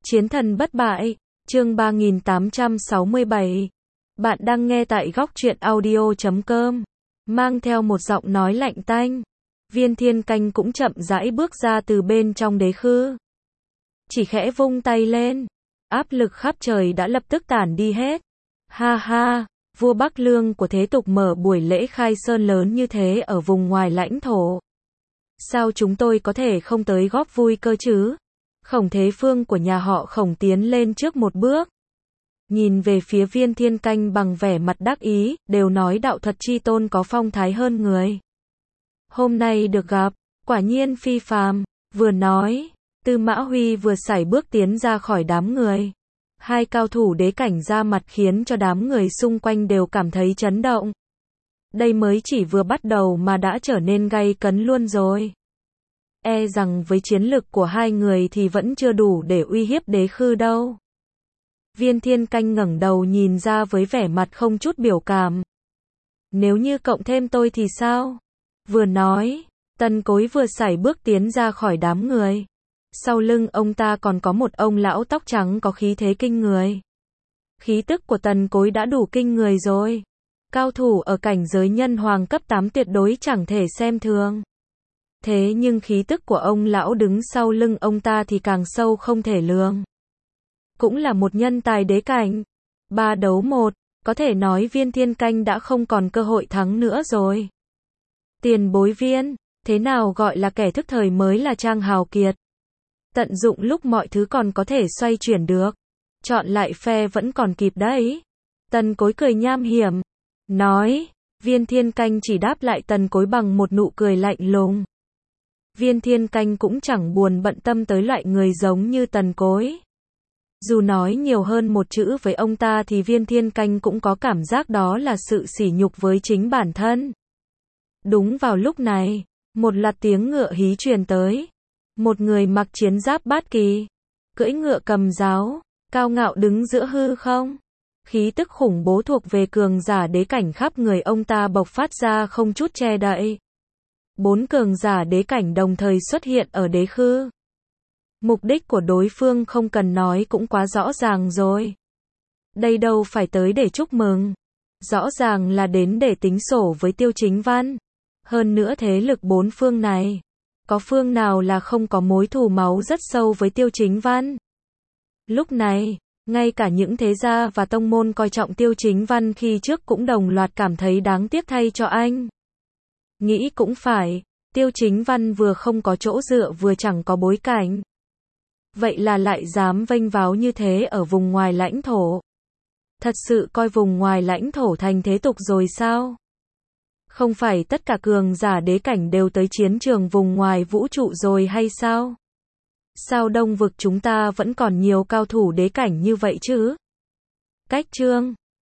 Chiến thần bất bại, chương 3867. Bạn đang nghe tại góc truyện audio.com. Mang theo một giọng nói lạnh tanh. Viên Thiên Canh cũng chậm rãi bước ra từ bên trong đế khư. Chỉ khẽ vung tay lên. Áp lực khắp trời đã lập tức tản đi hết. Ha ha, vua Bắc Lương của thế tục mở buổi lễ khai sơn lớn như thế ở vùng ngoài lãnh thổ. Sao chúng tôi có thể không tới góp vui cơ chứ? Khổng Thế Phương của nhà họ Khổng tiến lên trước một bước. Nhìn về phía Viên Thiên Canh bằng vẻ mặt đắc ý, đều nói đạo thuật chi tôn có phong thái hơn người. Hôm nay được gặp, quả nhiên phi phàm, vừa nói, Tư Mã Huy vừa sải bước tiến ra khỏi đám người. Hai cao thủ đế cảnh ra mặt khiến cho đám người xung quanh đều cảm thấy chấn động. Đây mới chỉ vừa bắt đầu mà đã trở nên gay cấn luôn rồi. E rằng với chiến lực của hai người thì vẫn chưa đủ để uy hiếp đế khư đâu. Viên Thiên Canh ngẩng đầu nhìn ra với vẻ mặt không chút biểu cảm. Nếu như cộng thêm tôi thì sao? Vừa nói, Tần Cối vừa sải bước tiến ra khỏi đám người. Sau lưng ông ta còn có một ông lão tóc trắng có khí thế kinh người. Khí tức của Tần Cối đã đủ kinh người rồi. Cao thủ ở cảnh giới nhân hoàng cấp 8 tuyệt đối chẳng thể xem thường. Thế nhưng khí tức của ông lão đứng sau lưng ông ta thì càng sâu không thể lường. Cũng là một nhân tài đế cảnh. 3 đấu 1, có thể nói Viên Thiên Canh đã không còn cơ hội thắng nữa rồi. Tiền bối Viên, thế nào gọi là kẻ thức thời mới là trang hào kiệt. Tận dụng lúc mọi thứ còn có thể xoay chuyển được. Chọn lại phe vẫn còn kịp đấy. Tần Cối cười nham hiểm. Nói, Viên Thiên Canh chỉ đáp lại Tần Cối bằng một nụ cười lạnh lùng. Viên Thiên Canh cũng chẳng buồn bận tâm tới loại người giống như Tần Cối. Dù nói nhiều hơn một chữ với ông ta thì Viên Thiên Canh cũng có cảm giác đó là sự sỉ nhục với chính bản thân. Đúng vào lúc này, một loạt tiếng ngựa hí truyền tới. Một người mặc chiến giáp bát kỳ, cưỡi ngựa cầm giáo, cao ngạo đứng giữa hư không. Khí tức khủng bố thuộc về cường giả đế cảnh khắp người ông ta bộc phát ra không chút che đậy. 4 cường giả đế cảnh đồng thời xuất hiện ở đế khư. Mục đích của đối phương không cần nói cũng quá rõ ràng rồi. Đây đâu phải tới để chúc mừng. Rõ ràng là đến để tính sổ với Tiêu Chính Văn. Hơn nữa thế lực 4 phương này. Có phương nào là không có mối thù máu rất sâu với Tiêu Chính Văn. Lúc này, ngay cả những thế gia và tông môn coi trọng Tiêu Chính Văn khi trước cũng đồng loạt cảm thấy đáng tiếc thay cho anh. Nghĩ cũng phải, Tiêu Chính Văn vừa không có chỗ dựa vừa chẳng có bối cảnh. Vậy là lại dám vênh váo như thế ở vùng ngoài lãnh thổ. Thật sự coi vùng ngoài lãnh thổ thành thế tục rồi sao? Không phải tất cả cường giả đế cảnh đều tới chiến trường vùng ngoài vũ trụ rồi hay sao? Sao Đông vực chúng ta vẫn còn nhiều cao thủ đế cảnh như vậy chứ? Cách chương